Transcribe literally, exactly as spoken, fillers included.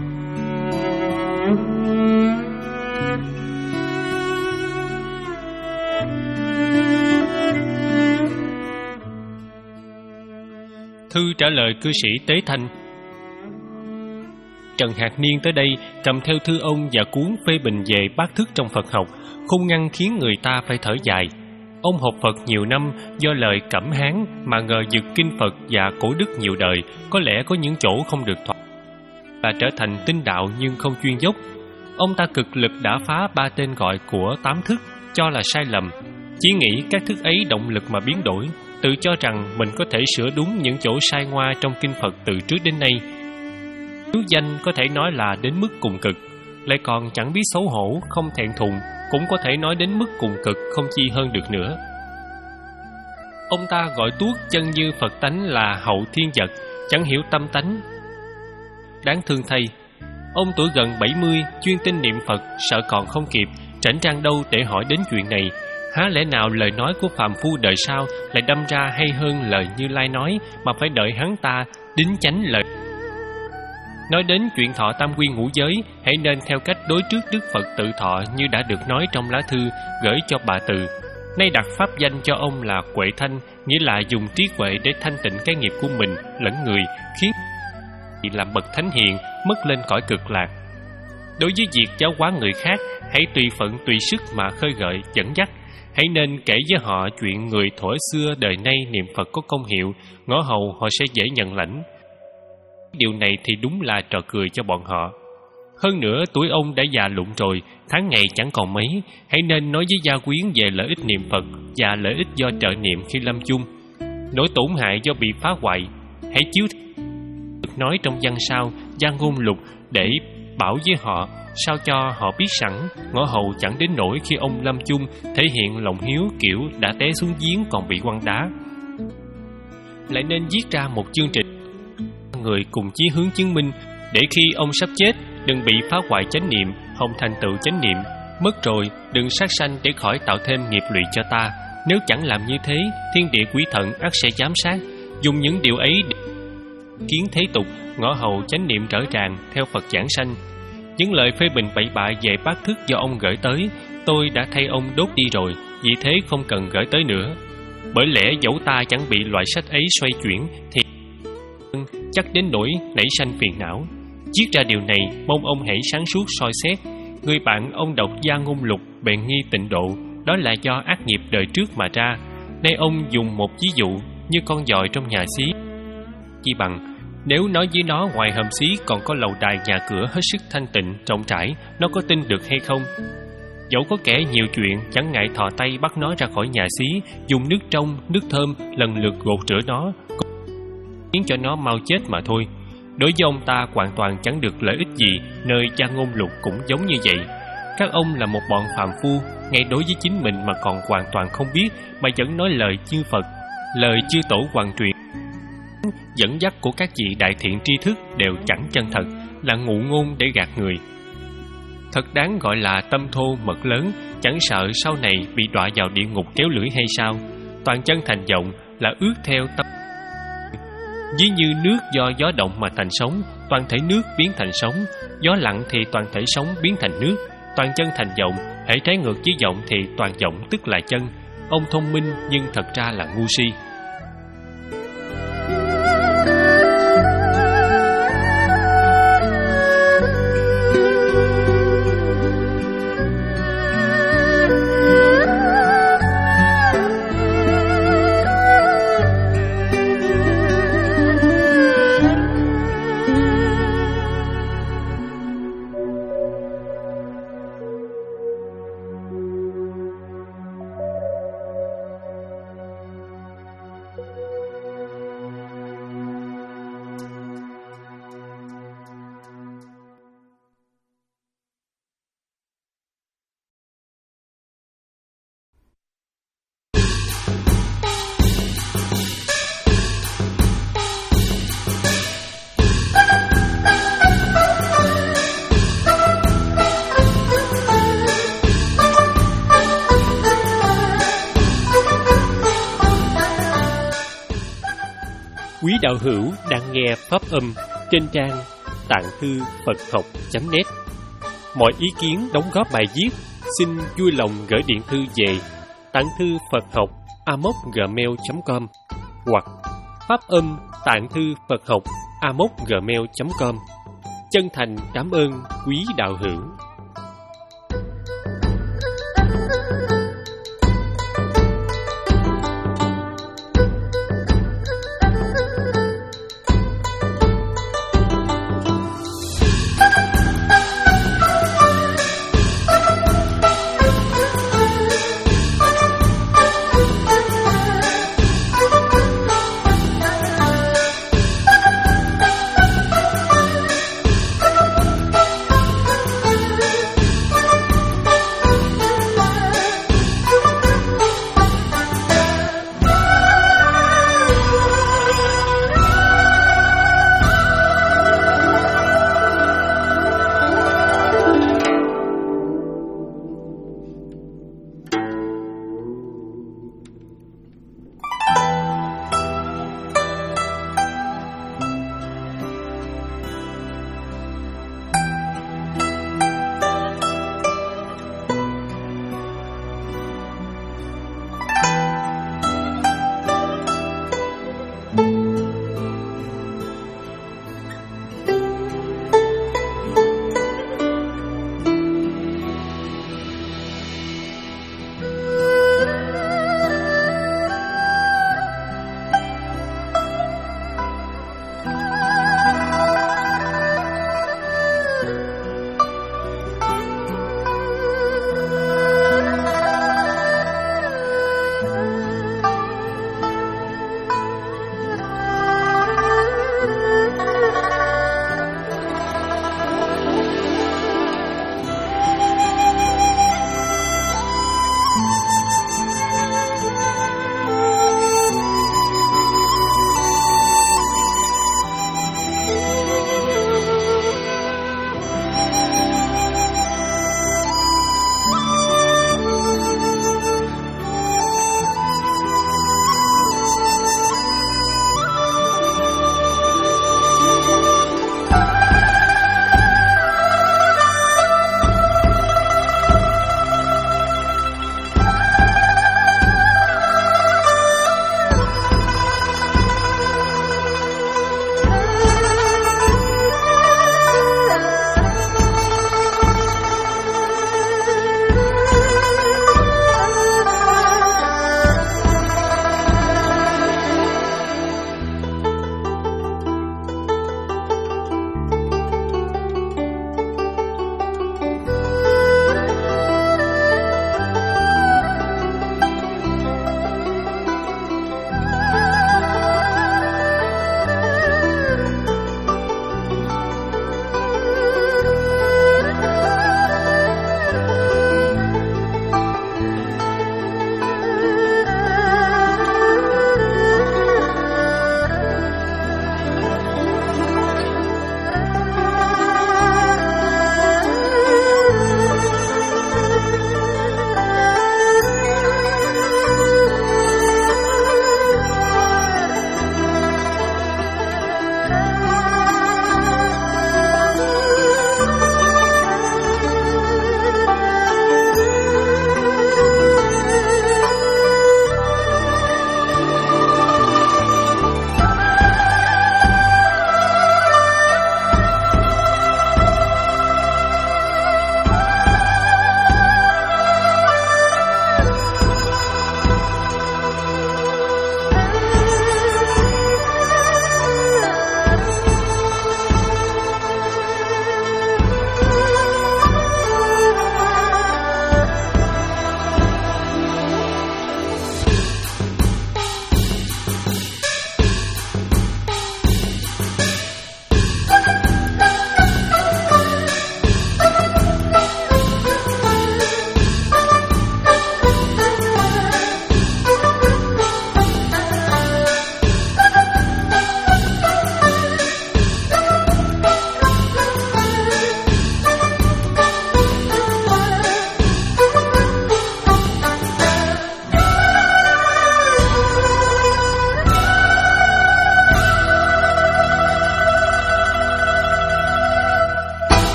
Thư trả lời cư sĩ Tế Thanh. Trần Hạc Niên tới đây cầm theo thư ông và cuốn phê bình về bát thức trong Phật học, không ngăn khiến người ta phải thở dài. Ông học Phật nhiều năm, do lời Cẩm Hán mà ngờ vực kinh Phật và cổ đức nhiều đời, có lẽ có những chỗ không được thỏa, và trở thành tinh đạo nhưng không chuyên dốc. Ông ta cực lực đã phá ba tên gọi của tám thức, cho là sai lầm, chỉ nghĩ các thức ấy động lực mà biến đổi, tự cho rằng mình có thể sửa đúng những chỗ sai ngoa trong kinh Phật từ trước đến nay. Nếu danh có thể nói là đến mức cùng cực, lại còn chẳng biết xấu hổ, không thẹn thùng, cũng có thể nói đến mức cùng cực không chi hơn được nữa. Ông ta gọi tuốt chân như Phật tánh là hậu thiên vật, chẳng hiểu tâm tánh. Đáng thương thay, ông tuổi gần bảy mươi, chuyên tin niệm Phật, sợ còn không kịp, rảnh rang đâu để hỏi đến chuyện này. Há lẽ nào lời nói của phàm phu đời sau lại đâm ra hay hơn lời Như Lai nói, mà phải đợi hắn ta đính chánh lời. Nói đến chuyện thọ tam quy ngũ giới, hãy nên theo cách đối trước Đức Phật tự thọ như đã được nói trong lá thư gửi cho bà Từ. Nay đặt pháp danh cho ông là Quệ Thanh, nghĩa là dùng trí huệ để thanh tịnh cái nghiệp của mình lẫn người, khiến làm bậc thánh hiền mất lên cõi cực lạc. Đối với việc giáo hóa người khác, hãy tùy phận tùy sức mà khơi gợi dẫn dắt. Hãy nên kể với họ chuyện người thuở xưa đời nay niệm Phật có công hiệu, ngõ hầu họ sẽ dễ nhận lãnh. Điều này thì đúng là trò cười cho bọn họ. Hơn nữa tuổi ông đã già lụng rồi, tháng ngày chẳng còn mấy. Hãy nên nói với gia quyến về lợi ích niệm Phật và lợi ích do trợ niệm khi lâm chung. Nỗi tổn hại do bị phá hoại, hãy chiếu được nói trong văn sao, văn ngôn lục để bảo với họ, sao cho họ biết sẵn, ngõ hầu chẳng đến nỗi khi ông lâm chung thể hiện lòng hiếu kiểu đã té xuống giếng còn bị quăng đá. Lại nên viết ra một chương trình người cùng chí hướng chứng minh, để khi ông sắp chết đừng bị phá hoại chánh niệm, không thành tựu chánh niệm. Mất rồi đừng sát sanh để khỏi tạo thêm nghiệp lụy cho ta. Nếu chẳng làm như thế, thiên địa quỷ thần ắt sẽ giám sát, dùng những điều ấy để kiến thế tục, ngõ hầu chánh niệm trở ràng theo Phật giảng sanh. Những lời phê bình bậy bạ về bát thức do ông gửi tới, tôi đã thay ông đốt đi rồi, vì thế không cần gửi tới nữa. Bởi lẽ dẫu ta chẳng bị loại sách ấy xoay chuyển, thì chắc đến nỗi nảy sanh phiền não. Viết ra điều này, mong ông hãy sáng suốt soi xét. Người bạn ông đọc gia ngôn lục bèn nghi tịnh độ, đó là do ác nghiệp đời trước mà ra. Nay ông dùng một ví dụ như con giòi trong nhà xí, chi bằng nếu nói với nó ngoài hầm xí còn có lầu đài nhà cửa hết sức thanh tịnh rộng rãi, nó có tin được hay không? Dẫu có kẻ nhiều chuyện, chẳng ngại thò tay bắt nó ra khỏi nhà xí, dùng nước trong, nước thơm lần lượt gột rửa nó, khiến cho nó mau chết mà thôi. Đối với ông ta hoàn toàn chẳng được lợi ích gì, nơi gia ngôn lục cũng giống như vậy. Các ông là một bọn phàm phu, ngay đối với chính mình mà còn hoàn toàn không biết, mà vẫn nói lời chư Phật, lời chư tổ hoàn truyền. Dẫn dắt của các vị đại thiện tri thức đều chẳng chân thật, là ngụ ngôn để gạt người. Thật đáng gọi là tâm thô mật lớn, chẳng sợ sau này bị đọa vào địa ngục kéo lưỡi hay sao. Toàn chân thành vọng là ước theo tâm, ví như nước do gió động mà thành sóng, toàn thể nước biến thành sóng. Gió lặng thì toàn thể sóng biến thành nước. Toàn chân thành vọng, hễ trái ngược với vọng thì toàn vọng tức là chân. Ông thông minh nhưng thật ra là ngu si. Quý đạo hữu đang nghe pháp âm trên trang tạng thư Phật học chấm net. Mọi ý kiến đóng góp bài viết xin vui lòng gửi điện thư về tạng thư Phật học a m o c gmail chấm com hoặc phát âm tạng thư Phật học a m o c gmail chấm com. Chân thành cảm ơn quý đạo hữu.